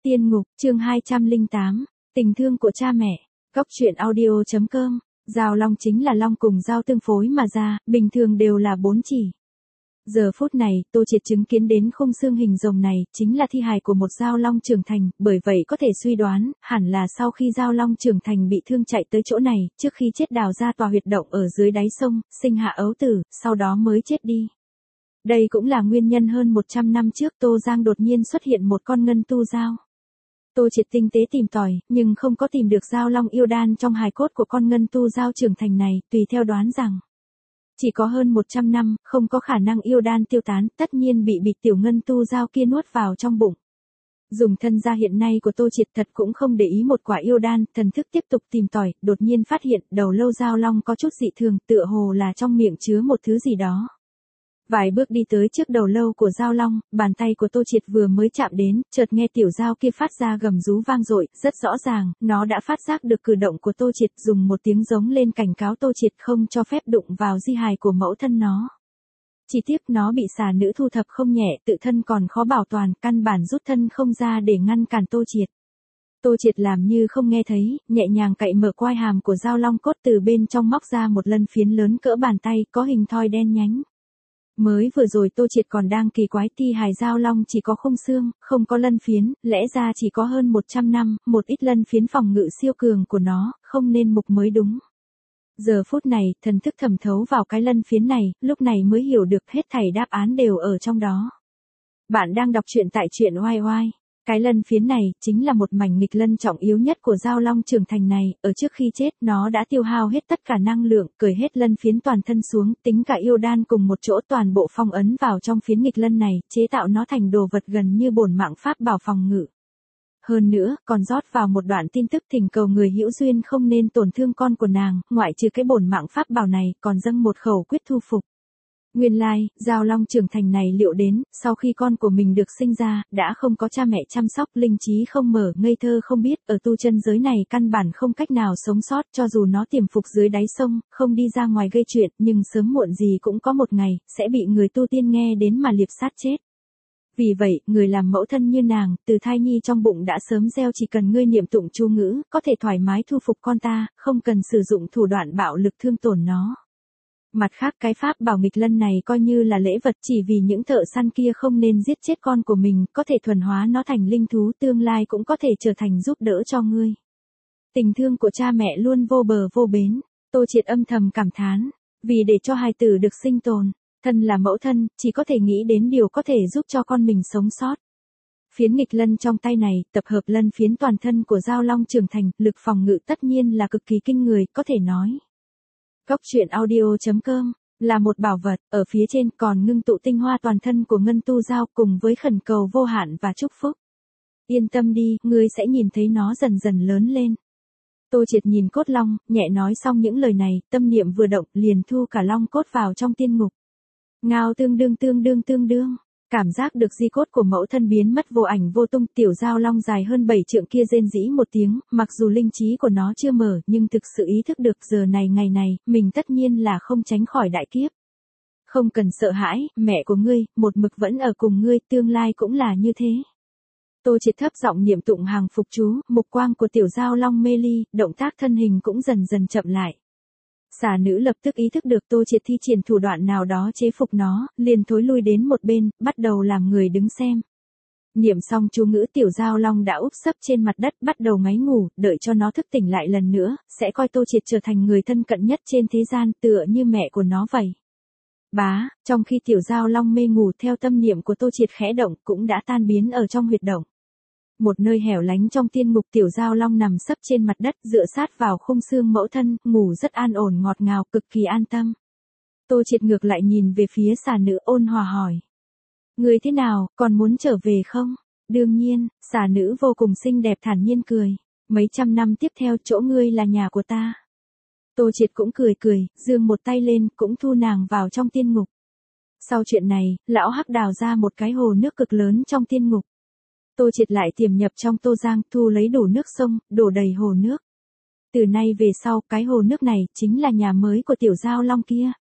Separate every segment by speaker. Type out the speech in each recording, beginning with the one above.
Speaker 1: Tiên ngục, chương 208, tình thương của cha mẹ. Góc truyện audio.com. Dao long chính là long cùng dao tương phối mà ra, bình thường đều là 4 chỉ. Giờ phút này, Tô Triệt chứng kiến đến khung xương hình rồng này, chính là thi hài của một dao long trưởng thành, bởi vậy có thể suy đoán, hẳn là sau khi dao long trưởng thành bị thương chạy tới chỗ này, trước khi chết đào ra tòa huyệt động ở dưới đáy sông, sinh hạ ấu tử, sau đó mới chết đi. Đây cũng là nguyên nhân hơn 100 năm trước Tô Giang đột nhiên xuất hiện một con ngân tu dao. Tô Triệt tinh tế tìm tòi, nhưng không có tìm được dao long yêu đan trong hài cốt của con ngân tu dao trưởng thành này, tùy theo đoán rằng chỉ có hơn 100 năm, không có khả năng yêu đan tiêu tán, tất nhiên bị tiểu ngân tu dao kia nuốt vào trong bụng. Dùng thân gia hiện nay của Tô Triệt thật cũng không để ý một quả yêu đan, thần thức tiếp tục tìm tòi, đột nhiên phát hiện đầu lâu dao long có chút dị thường, tựa hồ là trong miệng chứa một thứ gì đó. Vài bước đi tới trước đầu lâu của dao long, bàn tay của Tô Triệt vừa mới chạm đến, chợt nghe tiểu dao kia phát ra gầm rú vang dội, rất rõ ràng, nó đã phát giác được cử động của Tô Triệt, dùng một tiếng giống lên cảnh cáo Tô Triệt không cho phép đụng vào di hài của mẫu thân nó. Chỉ tiếc nó bị xà nữ thu thập không nhẹ, tự thân còn khó bảo toàn, căn bản rút thân không ra để ngăn cản Tô Triệt. Tô Triệt làm như không nghe thấy, nhẹ nhàng cậy mở quai hàm của dao long cốt, từ bên trong móc ra một lân phiến lớn cỡ bàn tay, có hình thoi đen nhánh. Mới vừa rồi Tô Triệt còn đang kỳ quái thi hài dao long chỉ có khung xương, không có lân phiến, lẽ ra chỉ có hơn 100 năm, một ít lân phiến phòng ngự siêu cường của nó, không nên mục mới đúng. Giờ phút này, thần thức thẩm thấu vào cái lân phiến này, lúc này mới hiểu được hết thảy đáp án đều ở trong đó. Bạn đang đọc truyện tại truyện oai oai. Cái lân phiến này, chính là một mảnh nghịch lân trọng yếu nhất của dao long trưởng thành này, ở trước khi chết, nó đã tiêu hao hết tất cả năng lượng, cởi hết lân phiến toàn thân xuống, tính cả yêu đan cùng một chỗ toàn bộ phong ấn vào trong phiến nghịch lân này, chế tạo nó thành đồ vật gần như bổn mạng pháp bảo phòng ngự. Hơn nữa, còn rót vào một đoạn tin tức thỉnh cầu người hữu duyên không nên tổn thương con của nàng, ngoại trừ cái bổn mạng pháp bảo này, còn dâng một khẩu quyết thu phục. Nguyên lai, dao long trưởng thành này liệu đến, sau khi con của mình được sinh ra, đã không có cha mẹ chăm sóc, linh trí không mở, ngây thơ không biết, ở tu chân giới này căn bản không cách nào sống sót, cho dù nó tiềm phục dưới đáy sông, không đi ra ngoài gây chuyện, nhưng sớm muộn gì cũng có một ngày, sẽ bị người tu tiên nghe đến mà liệp sát chết. Vì vậy, người làm mẫu thân như nàng, từ thai nhi trong bụng đã sớm gieo chỉ cần ngươi niệm tụng chú ngữ, có thể thoải mái thu phục con ta, không cần sử dụng thủ đoạn bạo lực thương tổn nó. Mặt khác cái pháp bảo nghịch lân này coi như là lễ vật, chỉ vì những thợ săn kia không nên giết chết con của mình, có thể thuần hóa nó thành linh thú, tương lai cũng có thể trở thành giúp đỡ cho ngươi. Tình thương của cha mẹ luôn vô bờ vô bến, Tô Triệt âm thầm cảm thán, vì để cho hài tử được sinh tồn, thân là mẫu thân, chỉ có thể nghĩ đến điều có thể giúp cho con mình sống sót. Phiến nghịch lân trong tay này, tập hợp lân phiến toàn thân của dao long trưởng thành, lực phòng ngự tất nhiên là cực kỳ kinh người, có thể nói. Góc truyện audio.com, là một bảo vật, ở phía trên còn ngưng tụ tinh hoa toàn thân của ngân tu dao cùng với khẩn cầu vô hạn và chúc phúc. Yên tâm đi, ngươi sẽ nhìn thấy nó dần dần lớn lên. Tô Triệt nhìn cốt long, nhẹ nói xong những lời này, tâm niệm vừa động, liền thu cả long cốt vào trong tiên ngục. Ngao tương đương. Cảm giác được di cốt của mẫu thân biến mất vô ảnh vô tung, tiểu dao long dài hơn 7 trượng kia rên rỉ một tiếng, mặc dù linh trí của nó chưa mở, nhưng thực sự ý thức được giờ này ngày này, mình tất nhiên là không tránh khỏi đại kiếp. Không cần sợ hãi, mẹ của ngươi, một mực vẫn ở cùng ngươi, tương lai cũng là như thế. Tô Triệt thấp giọng niệm tụng hàng phục chú, mục quang của tiểu dao long mê ly, động tác thân hình cũng dần dần chậm lại. Xà nữ lập tức ý thức được Tô Triệt thi triển thủ đoạn nào đó chế phục nó, liền thối lui đến một bên, bắt đầu làm người đứng xem. Niệm xong chú ngữ, tiểu dao long đã úp sấp trên mặt đất, bắt đầu ngáy ngủ, đợi cho nó thức tỉnh lại lần nữa, sẽ coi Tô Triệt trở thành người thân cận nhất trên thế gian, tựa như mẹ của nó vậy. Trong khi tiểu dao long mê ngủ, theo tâm niệm của Tô Triệt khẽ động, cũng đã tan biến ở trong huyệt động. Một nơi hẻo lánh trong tiên ngục, tiểu dao long nằm sấp trên mặt đất, dựa sát vào khung xương mẫu thân, ngủ rất an ổn ngọt ngào, cực kỳ an tâm. Tô Triệt ngược lại nhìn về phía xà nữ, ôn hòa hỏi: Người thế nào, còn muốn trở về không? Đương nhiên, xà nữ vô cùng xinh đẹp thản nhiên cười. Mấy trăm năm tiếp theo, chỗ ngươi là nhà của ta. Tô Triệt cũng cười, giương một tay lên, cũng thu nàng vào trong tiên ngục. Sau chuyện này, lão hắc đào ra một cái hồ nước cực lớn trong tiên ngục. Tô Triệt lại tiềm nhập trong Tô Giang, thu lấy đủ nước sông, đổ đầy hồ nước. Từ nay về sau, cái hồ nước này, chính là nhà mới của tiểu dao long kia.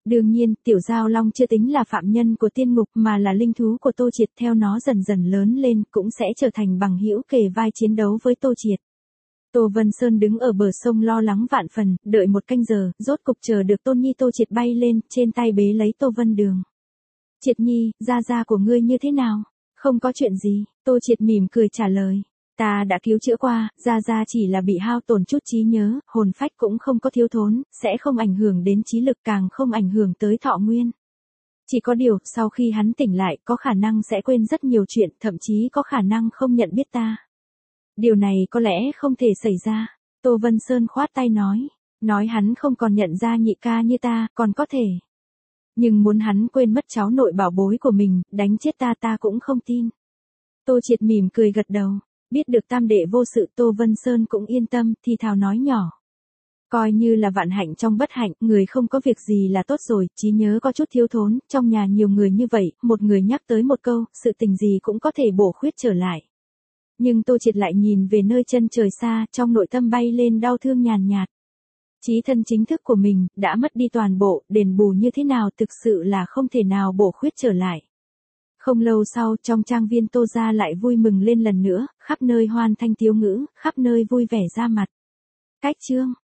Speaker 1: Đương nhiên, Tiểu Giao Long chưa tính là phạm nhân của tiên ngục mà là linh thú của Tô Triệt, theo nó dần dần lớn lên cũng sẽ trở thành bằng hữu kề vai chiến đấu với Tô Triệt. Tô Vân Sơn đứng ở bờ sông lo lắng vạn phần, đợi một canh giờ, rốt cục chờ được Tôn Nhi Tô Triệt bay lên, trên tay bế lấy Tô Vân Đường. Triệt Nhi, gia của ngươi như thế nào? Không có chuyện gì, Tô Triệt mỉm cười trả lời. Ta đã cứu chữa qua, gia chỉ là bị hao tổn chút trí nhớ, hồn phách cũng không có thiếu thốn, sẽ không ảnh hưởng đến trí lực, càng không ảnh hưởng tới thọ nguyên. Chỉ có điều, sau khi hắn tỉnh lại, có khả năng sẽ quên rất nhiều chuyện, thậm chí có khả năng không nhận biết ta. Điều này có lẽ không thể xảy ra. Tô Vân Sơn khoát tay nói hắn không còn nhận ra nhị ca như ta, còn có thể. Nhưng muốn hắn quên mất cháu nội bảo bối của mình, đánh chết ta cũng không tin. Tô Triệt mỉm cười gật đầu, biết được tam đệ vô sự, Tô Vân Sơn cũng yên tâm, thì thào nói nhỏ. Coi như là vạn hạnh trong bất hạnh, người không có việc gì là tốt rồi, trí nhớ có chút thiếu thốn, trong nhà nhiều người như vậy, một người nhắc tới một câu, sự tình gì cũng có thể bổ khuyết trở lại. Nhưng Tô Triệt lại nhìn về nơi chân trời xa, trong nội tâm bay lên đau thương nhàn nhạt. Chí thân chính thức của mình, đã mất đi toàn bộ, đền bù như thế nào thực sự là không thể nào bổ khuyết trở lại. Không lâu sau, trong trang viên Tô gia lại vui mừng lên lần nữa, khắp nơi hoan thanh tiếu ngữ, khắp nơi vui vẻ ra mặt. Cách chương